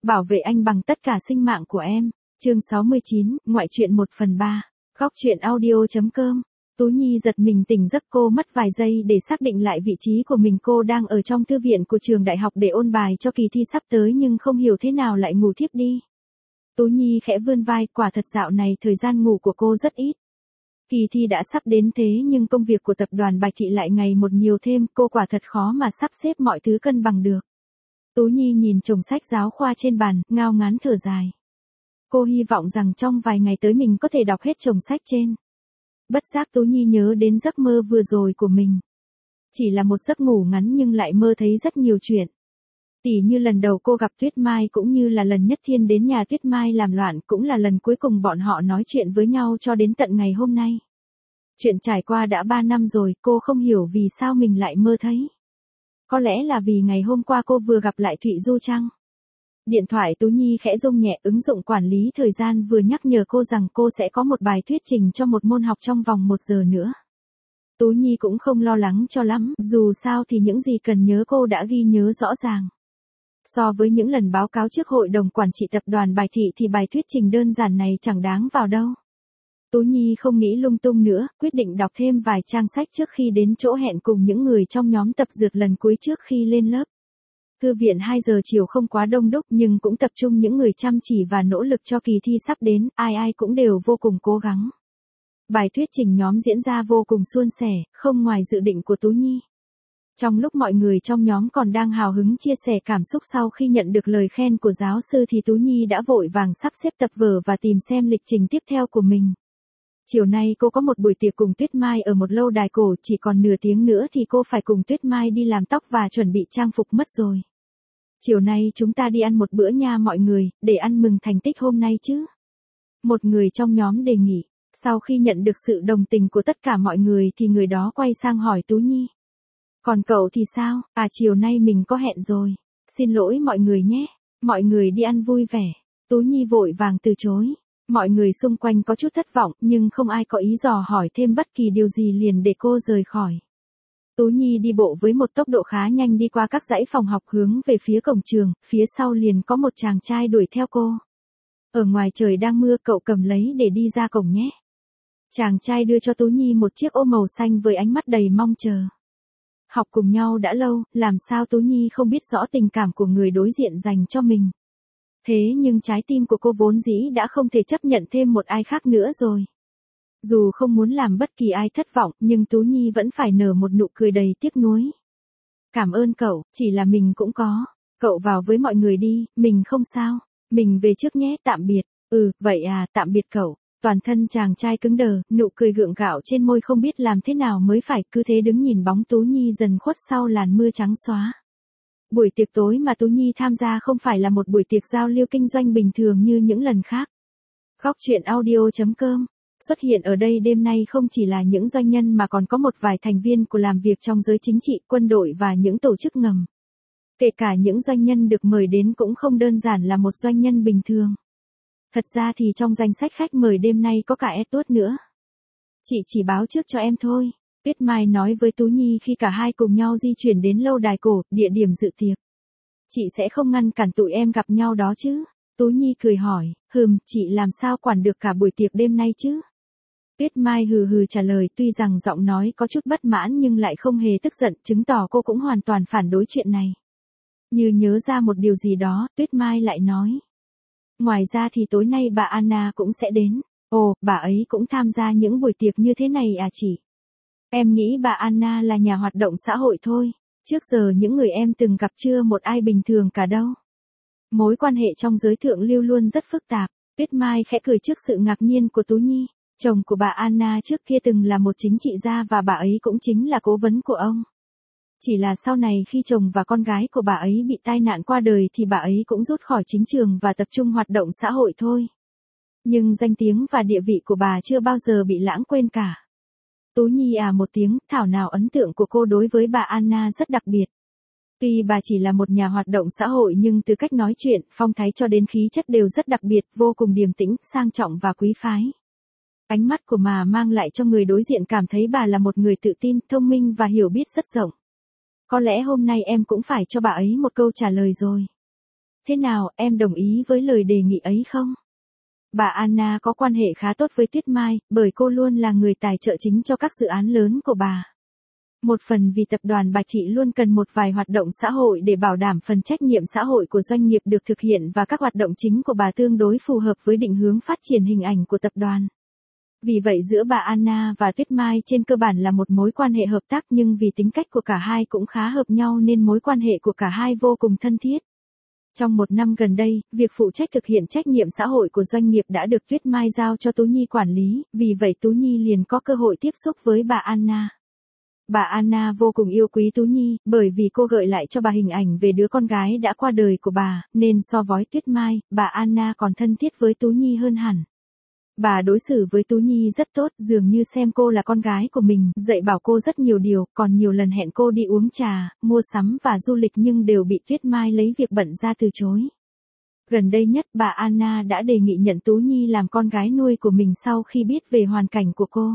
bảo vệ anh bằng tất cả sinh mạng của em. Chương 69, ngoại truyện 1/3. Góc truyện audio.com. Tú Nhi giật mình tỉnh giấc, cô mất vài giây để xác định lại vị trí của mình. Cô đang ở trong thư viện của trường đại học để ôn bài cho kỳ thi sắp tới nhưng không hiểu thế nào lại ngủ thiếp đi. Tú Nhi khẽ vươn vai, quả thật dạo này thời gian ngủ của cô rất ít. Kỳ thi đã sắp đến thế nhưng công việc của tập đoàn Bạch Thị lại ngày một nhiều thêm, cô quả thật khó mà sắp xếp mọi thứ cân bằng được. Tú Nhi nhìn chồng sách giáo khoa trên bàn, ngao ngán thở dài. Cô hy vọng rằng trong vài ngày tới mình có thể đọc hết chồng sách trên. Bất giác Tú Nhi nhớ đến giấc mơ vừa rồi của mình. Chỉ là một giấc ngủ ngắn nhưng lại mơ thấy rất nhiều chuyện. Tỉ như lần đầu cô gặp Tuyết Mai, cũng như là lần Nhất Thiên đến nhà Tuyết Mai làm loạn, cũng là lần cuối cùng bọn họ nói chuyện với nhau cho đến tận ngày hôm nay. Chuyện trải qua đã 3 năm rồi, cô không hiểu vì sao mình lại mơ thấy. Có lẽ là vì ngày hôm qua cô vừa gặp lại Thụy Du chăng? Điện thoại Tú Nhi khẽ rung nhẹ, ứng dụng quản lý thời gian vừa nhắc nhở cô rằng cô sẽ có một bài thuyết trình cho một môn học trong vòng 1 giờ nữa. Tú Nhi cũng không lo lắng cho lắm, dù sao thì những gì cần nhớ cô đã ghi nhớ rõ ràng. So với những lần báo cáo trước hội đồng quản trị tập đoàn Bạch Thị thì bài thuyết trình đơn giản này chẳng đáng vào đâu. Tú Nhi không nghĩ lung tung nữa, quyết định đọc thêm vài trang sách trước khi đến chỗ hẹn cùng những người trong nhóm tập dượt lần cuối trước khi lên lớp. Thư viện 2 giờ chiều không quá đông đúc nhưng cũng tập trung những người chăm chỉ và nỗ lực cho kỳ thi sắp đến, ai cũng đều vô cùng cố gắng. Bài thuyết trình nhóm diễn ra vô cùng suôn sẻ, không ngoài dự định của Tú Nhi. Trong lúc mọi người trong nhóm còn đang hào hứng chia sẻ cảm xúc sau khi nhận được lời khen của giáo sư thì Tú Nhi đã vội vàng sắp xếp tập vở và tìm xem lịch trình tiếp theo của mình. Chiều nay cô có một buổi tiệc cùng Tuyết Mai ở một lâu đài cổ, chỉ còn nửa tiếng nữa thì cô phải cùng Tuyết Mai đi làm tóc và chuẩn bị trang phục mất rồi. Chiều nay chúng ta đi ăn một bữa nha mọi người, để ăn mừng thành tích hôm nay chứ. Một người trong nhóm đề nghị. Sau khi nhận được sự đồng tình của tất cả mọi người thì người đó quay sang hỏi Tú Nhi. Còn cậu thì sao? Chiều nay mình có hẹn rồi. Xin lỗi mọi người nhé. Mọi người đi ăn vui vẻ. Tú Nhi vội vàng từ chối. Mọi người xung quanh có chút thất vọng nhưng không ai có ý dò hỏi thêm bất kỳ điều gì, liền để cô rời khỏi. Tú Nhi đi bộ với một tốc độ khá nhanh đi qua các dãy phòng học hướng về phía cổng trường, phía sau liền có một chàng trai đuổi theo cô. Ở ngoài trời đang mưa, cậu cầm lấy để đi ra cổng nhé. Chàng trai đưa cho Tú Nhi một chiếc ô màu xanh với ánh mắt đầy mong chờ. Học cùng nhau đã lâu, làm sao Tú Nhi không biết rõ tình cảm của người đối diện dành cho mình. Thế nhưng trái tim của cô vốn dĩ đã không thể chấp nhận thêm một ai khác nữa rồi. Dù không muốn làm bất kỳ ai thất vọng, nhưng Tú Nhi vẫn phải nở một nụ cười đầy tiếc nuối. Cảm ơn cậu, chỉ là mình cũng có. Cậu vào với mọi người đi, mình không sao. Mình về trước nhé, tạm biệt. Vậy tạm biệt cậu. Toàn thân chàng trai cứng đờ, nụ cười gượng gạo trên môi không biết làm thế nào mới phải, cứ thế đứng nhìn bóng Tú Nhi dần khuất sau làn mưa trắng xóa. Buổi tiệc tối mà Tú Nhi tham gia không phải là một buổi tiệc giao lưu kinh doanh bình thường như những lần khác. Góc truyện audio.com. Xuất hiện ở đây đêm nay không chỉ là những doanh nhân mà còn có một vài thành viên của làm việc trong giới chính trị, quân đội và những tổ chức ngầm. Kể cả những doanh nhân được mời đến cũng không đơn giản là một doanh nhân bình thường. Thật ra thì trong danh sách khách mời đêm nay có cả Edward nữa. Chị chỉ báo trước cho em thôi. Tuyết Mai nói với Tú Nhi khi cả hai cùng nhau di chuyển đến lâu đài cổ, địa điểm dự tiệc. Chị sẽ không ngăn cản tụi em gặp nhau đó chứ? Tú Nhi cười hỏi, chị làm sao quản được cả buổi tiệc đêm nay chứ? Tuyết Mai hừ hừ trả lời, tuy rằng giọng nói có chút bất mãn nhưng lại không hề tức giận, chứng tỏ cô cũng hoàn toàn phản đối chuyện này. Như nhớ ra một điều gì đó, Tuyết Mai lại nói. Ngoài ra thì tối nay bà Anna cũng sẽ đến. Ồ, bà ấy cũng tham gia những buổi tiệc như thế này chị? Em nghĩ bà Anna là nhà hoạt động xã hội thôi. Trước giờ những người em từng gặp chưa một ai bình thường cả đâu. Mối quan hệ trong giới thượng lưu luôn rất phức tạp. Tuyết Mai khẽ cười trước sự ngạc nhiên của Tú Nhi. Chồng của bà Anna trước kia từng là một chính trị gia và bà ấy cũng chính là cố vấn của ông. Chỉ là sau này khi chồng và con gái của bà ấy bị tai nạn qua đời thì bà ấy cũng rút khỏi chính trường và tập trung hoạt động xã hội thôi. Nhưng danh tiếng và địa vị của bà chưa bao giờ bị lãng quên cả. Tú Nhi một tiếng, thảo nào ấn tượng của cô đối với bà Anna rất đặc biệt. Tuy bà chỉ là một nhà hoạt động xã hội nhưng từ cách nói chuyện, phong thái cho đến khí chất đều rất đặc biệt, vô cùng điềm tĩnh, sang trọng và quý phái. Ánh mắt của bà mang lại cho người đối diện cảm thấy bà là một người tự tin, thông minh và hiểu biết rất rộng. Có lẽ hôm nay em cũng phải cho bà ấy một câu trả lời rồi. Thế nào, em đồng ý với lời đề nghị ấy không? Bà Anna có quan hệ khá tốt với Tuyết Mai, bởi cô luôn là người tài trợ chính cho các dự án lớn của bà. Một phần vì tập đoàn Bạch Thị luôn cần một vài hoạt động xã hội để bảo đảm phần trách nhiệm xã hội của doanh nghiệp được thực hiện và các hoạt động chính của bà tương đối phù hợp với định hướng phát triển hình ảnh của tập đoàn. Vì vậy giữa bà Anna và Tuyết Mai trên cơ bản là một mối quan hệ hợp tác, nhưng vì tính cách của cả hai cũng khá hợp nhau nên mối quan hệ của cả hai vô cùng thân thiết. Trong một năm gần đây, việc phụ trách thực hiện trách nhiệm xã hội của doanh nghiệp đã được Tuyết Mai giao cho Tú Nhi quản lý, vì vậy Tú Nhi liền có cơ hội tiếp xúc với bà Anna. Bà Anna vô cùng yêu quý Tú Nhi, bởi vì cô gợi lại cho bà hình ảnh về đứa con gái đã qua đời của bà, nên so với Tuyết Mai, bà Anna còn thân thiết với Tú Nhi hơn hẳn. Bà đối xử với Tú Nhi rất tốt, dường như xem cô là con gái của mình, dạy bảo cô rất nhiều điều, còn nhiều lần hẹn cô đi uống trà, mua sắm và du lịch nhưng đều bị Tuyết Mai lấy việc bận ra từ chối. Gần đây nhất bà Anna đã đề nghị nhận Tú Nhi làm con gái nuôi của mình sau khi biết về hoàn cảnh của cô.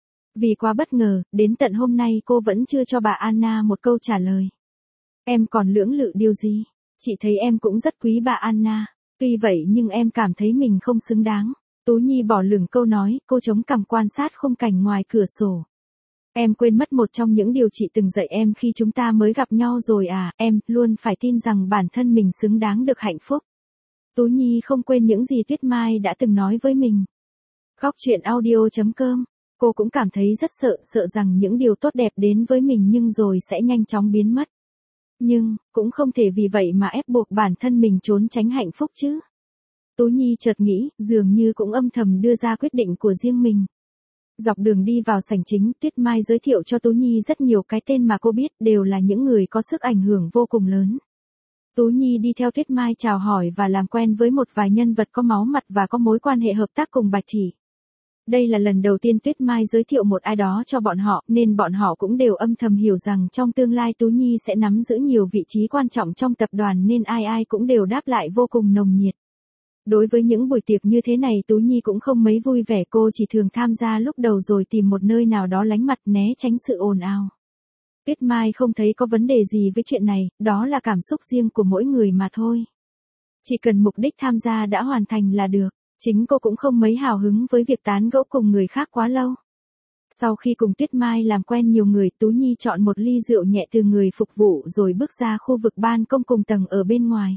Vì quá bất ngờ, đến tận hôm nay cô vẫn chưa cho bà Anna một câu trả lời. Em còn lưỡng lự điều gì? Chị thấy em cũng rất quý bà Anna. Tuy vậy nhưng em cảm thấy mình không xứng đáng. Tú Nhi bỏ lửng câu nói, cô chống cằm quan sát khung cảnh ngoài cửa sổ. Em quên mất một trong những điều chị từng dạy em khi chúng ta mới gặp nhau rồi à, em luôn phải tin rằng bản thân mình xứng đáng được hạnh phúc. Tú Nhi không quên những gì Tuyết Mai đã từng nói với mình. Góc truyện audio.com. Cô cũng cảm thấy rất sợ rằng những điều tốt đẹp đến với mình nhưng rồi sẽ nhanh chóng biến mất. Nhưng, cũng không thể vì vậy mà ép buộc bản thân mình trốn tránh hạnh phúc chứ. Tú Nhi chợt nghĩ, dường như cũng âm thầm đưa ra quyết định của riêng mình. Dọc đường đi vào sảnh chính, Tuyết Mai giới thiệu cho Tú Nhi rất nhiều cái tên mà cô biết, đều là những người có sức ảnh hưởng vô cùng lớn. Tú Nhi đi theo Tuyết Mai chào hỏi và làm quen với một vài nhân vật có máu mặt và có mối quan hệ hợp tác cùng Bạch Thị. Đây là lần đầu tiên Tuyết Mai giới thiệu một ai đó cho bọn họ, nên bọn họ cũng đều âm thầm hiểu rằng trong tương lai Tú Nhi sẽ nắm giữ nhiều vị trí quan trọng trong tập đoàn nên ai ai cũng đều đáp lại vô cùng nồng nhiệt. Đối với những buổi tiệc như thế này Tú Nhi cũng không mấy vui vẻ, cô chỉ thường tham gia lúc đầu rồi tìm một nơi nào đó lánh mặt né tránh sự ồn ào. Tuyết Mai không thấy có vấn đề gì với chuyện này, đó là cảm xúc riêng của mỗi người mà thôi. Chỉ cần mục đích tham gia đã hoàn thành là được. Chính cô cũng không mấy hào hứng với việc tán gẫu cùng người khác quá lâu. Sau khi cùng Tuyết Mai làm quen nhiều người, Tú Nhi chọn một ly rượu nhẹ từ người phục vụ rồi bước ra khu vực ban công cùng tầng ở bên ngoài.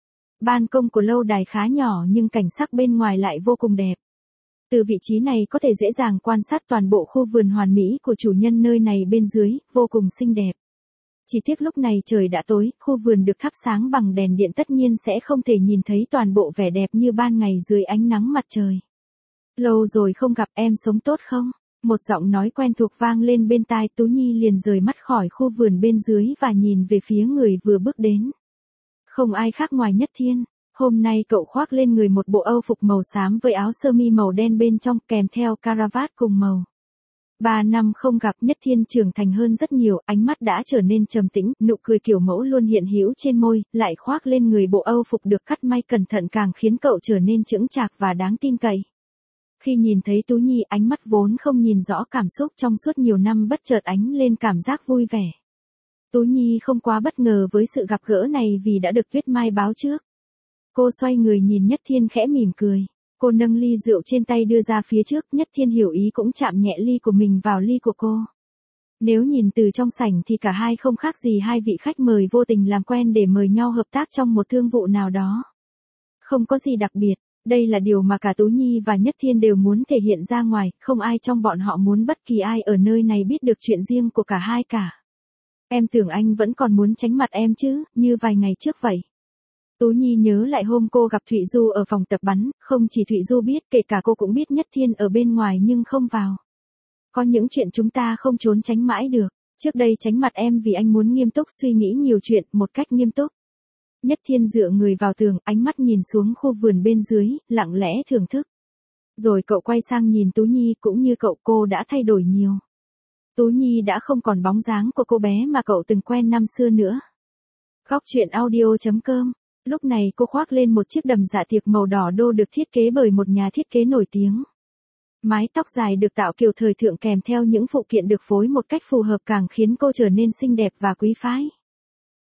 Ban công của lâu đài khá nhỏ nhưng cảnh sắc bên ngoài lại vô cùng đẹp. Từ vị trí này có thể dễ dàng quan sát toàn bộ khu vườn hoàn mỹ của chủ nhân nơi này bên dưới, vô cùng xinh đẹp. Chỉ tiếc lúc này trời đã tối, khu vườn được thắp sáng bằng đèn điện tất nhiên sẽ không thể nhìn thấy toàn bộ vẻ đẹp như ban ngày dưới ánh nắng mặt trời. Lâu rồi không gặp, em sống tốt không? Một giọng nói quen thuộc vang lên bên tai, Tú Nhi liền rời mắt khỏi khu vườn bên dưới và nhìn về phía người vừa bước đến. Không ai khác ngoài Nhất Thiên. Hôm nay cậu khoác lên người một bộ âu phục màu xám với áo sơ mi màu đen bên trong kèm theo caravat cùng màu. 3 năm không gặp, Nhất Thiên trưởng thành hơn rất nhiều, ánh mắt đã trở nên trầm tĩnh, nụ cười kiểu mẫu luôn hiện hữu trên môi, lại khoác lên người bộ âu phục được cắt may cẩn thận càng khiến cậu trở nên chững chạc và đáng tin cậy. Khi nhìn thấy Tú Nhi, ánh mắt vốn không nhìn rõ cảm xúc trong suốt nhiều năm bất chợt ánh lên cảm giác vui vẻ. Tú Nhi không quá bất ngờ với sự gặp gỡ này vì đã được Tuyết Mai báo trước. Cô xoay người nhìn Nhất Thiên khẽ mỉm cười. Cô nâng ly rượu trên tay đưa ra phía trước, Nhất Thiên hiểu ý cũng chạm nhẹ ly của mình vào ly của cô. Nếu nhìn từ trong sảnh thì cả hai không khác gì hai vị khách mời vô tình làm quen để mời nhau hợp tác trong một thương vụ nào đó. Không có gì đặc biệt, đây là điều mà cả Tú Nhi và Nhất Thiên đều muốn thể hiện ra ngoài, không ai trong bọn họ muốn bất kỳ ai ở nơi này biết được chuyện riêng của cả hai cả. Em tưởng anh vẫn còn muốn tránh mặt em chứ, như vài ngày trước vậy. Tú Nhi nhớ lại hôm cô gặp Thụy Du ở phòng tập bắn, không chỉ Thụy Du biết, kể cả cô cũng biết Nhất Thiên ở bên ngoài nhưng không vào. Có những chuyện chúng ta không trốn tránh mãi được. Trước đây tránh mặt em vì anh muốn nghiêm túc suy nghĩ nhiều chuyện một cách nghiêm túc. Nhất Thiên dựa người vào tường, ánh mắt nhìn xuống khu vườn bên dưới, lặng lẽ thưởng thức. Rồi cậu quay sang nhìn Tú Nhi, cũng như cậu, cô đã thay đổi nhiều. Tú Nhi đã không còn bóng dáng của cô bé mà cậu từng quen năm xưa nữa. Góc truyện audio.com. Lúc này cô khoác lên một chiếc đầm dạ tiệc màu đỏ đô được thiết kế bởi một nhà thiết kế nổi tiếng. Mái tóc dài được tạo kiểu thời thượng kèm theo những phụ kiện được phối một cách phù hợp càng khiến cô trở nên xinh đẹp và quý phái.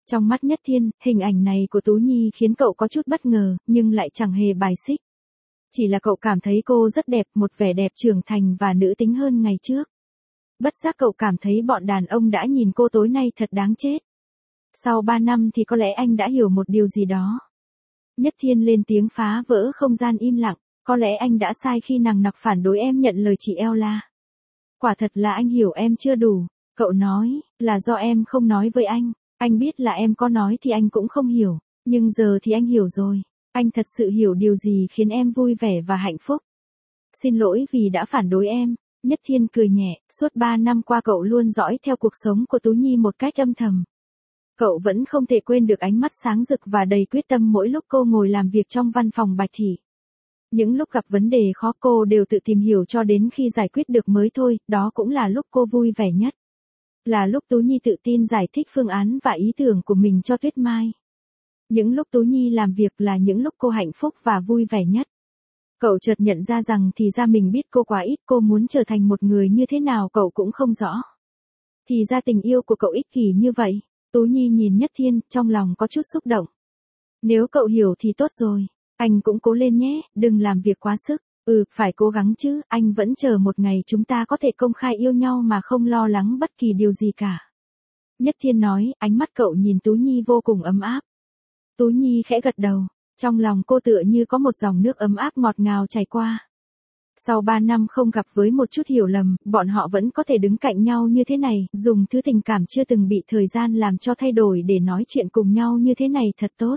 Trong mắt Nhất Thiên, hình ảnh này của Tú Nhi khiến cậu có chút bất ngờ, nhưng lại chẳng hề bài xích. Chỉ là cậu cảm thấy cô rất đẹp, một vẻ đẹp trưởng thành và nữ tính hơn ngày trước. Bất giác cậu cảm thấy bọn đàn ông đã nhìn cô tối nay thật đáng chết. Sau 3 năm thì có lẽ anh đã hiểu một điều gì đó. Nhất Thiên lên tiếng phá vỡ không gian im lặng, có lẽ anh đã sai khi nằng nặc phản đối em nhận lời chị Ella. Quả thật là anh hiểu em chưa đủ, cậu nói, là do em không nói với anh biết là em có nói thì anh cũng không hiểu, nhưng giờ thì anh hiểu rồi, anh thật sự hiểu điều gì khiến em vui vẻ và hạnh phúc. Xin lỗi vì đã phản đối em. Nhất Thiên cười nhẹ, suốt 3 năm qua cậu luôn dõi theo cuộc sống của Tú Nhi một cách âm thầm. Cậu vẫn không thể quên được ánh mắt sáng rực và đầy quyết tâm mỗi lúc cô ngồi làm việc trong văn phòng Bạch Thị. Những lúc gặp vấn đề khó cô đều tự tìm hiểu cho đến khi giải quyết được mới thôi, đó cũng là lúc cô vui vẻ nhất. Là lúc Tú Nhi tự tin giải thích phương án và ý tưởng của mình cho Tuyết Mai. Những lúc Tú Nhi làm việc là những lúc cô hạnh phúc và vui vẻ nhất. Cậu chợt nhận ra rằng thì ra mình biết cô quá ít, cô muốn trở thành một người như thế nào cậu cũng không rõ. Thì ra tình yêu của cậu ích kỷ như vậy. Tú Nhi nhìn Nhất Thiên, trong lòng có chút xúc động. Nếu cậu hiểu thì tốt rồi. Anh cũng cố lên nhé, đừng làm việc quá sức. Phải cố gắng chứ, anh vẫn chờ một ngày chúng ta có thể công khai yêu nhau mà không lo lắng bất kỳ điều gì cả. Nhất Thiên nói, ánh mắt cậu nhìn Tú Nhi vô cùng ấm áp. Tú Nhi khẽ gật đầu, trong lòng cô tựa như có một dòng nước ấm áp ngọt ngào chảy qua. Sau 3 năm không gặp với một chút hiểu lầm, bọn họ vẫn có thể đứng cạnh nhau như thế này, dùng thứ tình cảm chưa từng bị thời gian làm cho thay đổi để nói chuyện cùng nhau như thế này thật tốt.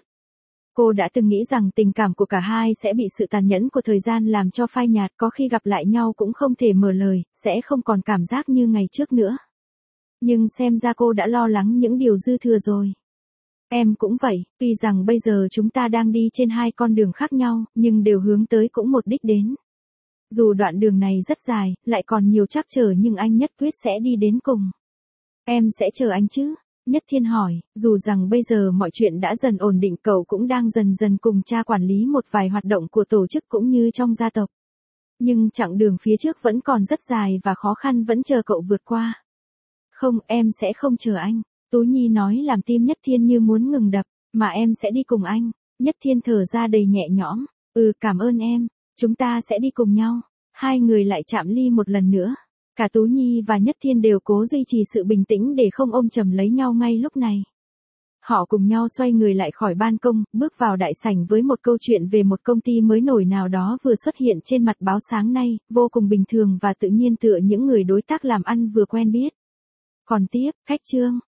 Cô đã từng nghĩ rằng tình cảm của cả hai sẽ bị sự tàn nhẫn của thời gian làm cho phai nhạt, có khi gặp lại nhau cũng không thể mở lời, sẽ không còn cảm giác như ngày trước nữa. Nhưng xem ra cô đã lo lắng những điều dư thừa rồi. Em cũng vậy, tuy rằng bây giờ chúng ta đang đi trên 2 con đường khác nhau, nhưng đều hướng tới cũng một đích đến. Dù đoạn đường này rất dài, lại còn nhiều trắc trở nhưng anh nhất quyết sẽ đi đến cùng. Em sẽ chờ anh chứ? Nhất Thiên hỏi, dù rằng bây giờ mọi chuyện đã dần ổn định, cậu cũng đang dần dần cùng cha quản lý một vài hoạt động của tổ chức cũng như trong gia tộc. Nhưng chặng đường phía trước vẫn còn rất dài và khó khăn vẫn chờ cậu vượt qua. Không, em sẽ không chờ anh. Tú Nhi nói làm tim Nhất Thiên như muốn ngừng đập, mà em sẽ đi cùng anh. Nhất Thiên thở ra đầy nhẹ nhõm, cảm ơn em, chúng ta sẽ đi cùng nhau. Hai người lại chạm ly một lần nữa. Cả Tú Nhi và Nhất Thiên đều cố duy trì sự bình tĩnh để không ôm chầm lấy nhau ngay lúc này. Họ cùng nhau xoay người lại khỏi ban công, bước vào đại sảnh với một câu chuyện về một công ty mới nổi nào đó vừa xuất hiện trên mặt báo sáng nay, vô cùng bình thường và tự nhiên tựa những người đối tác làm ăn vừa quen biết. Còn tiếp, khách trương.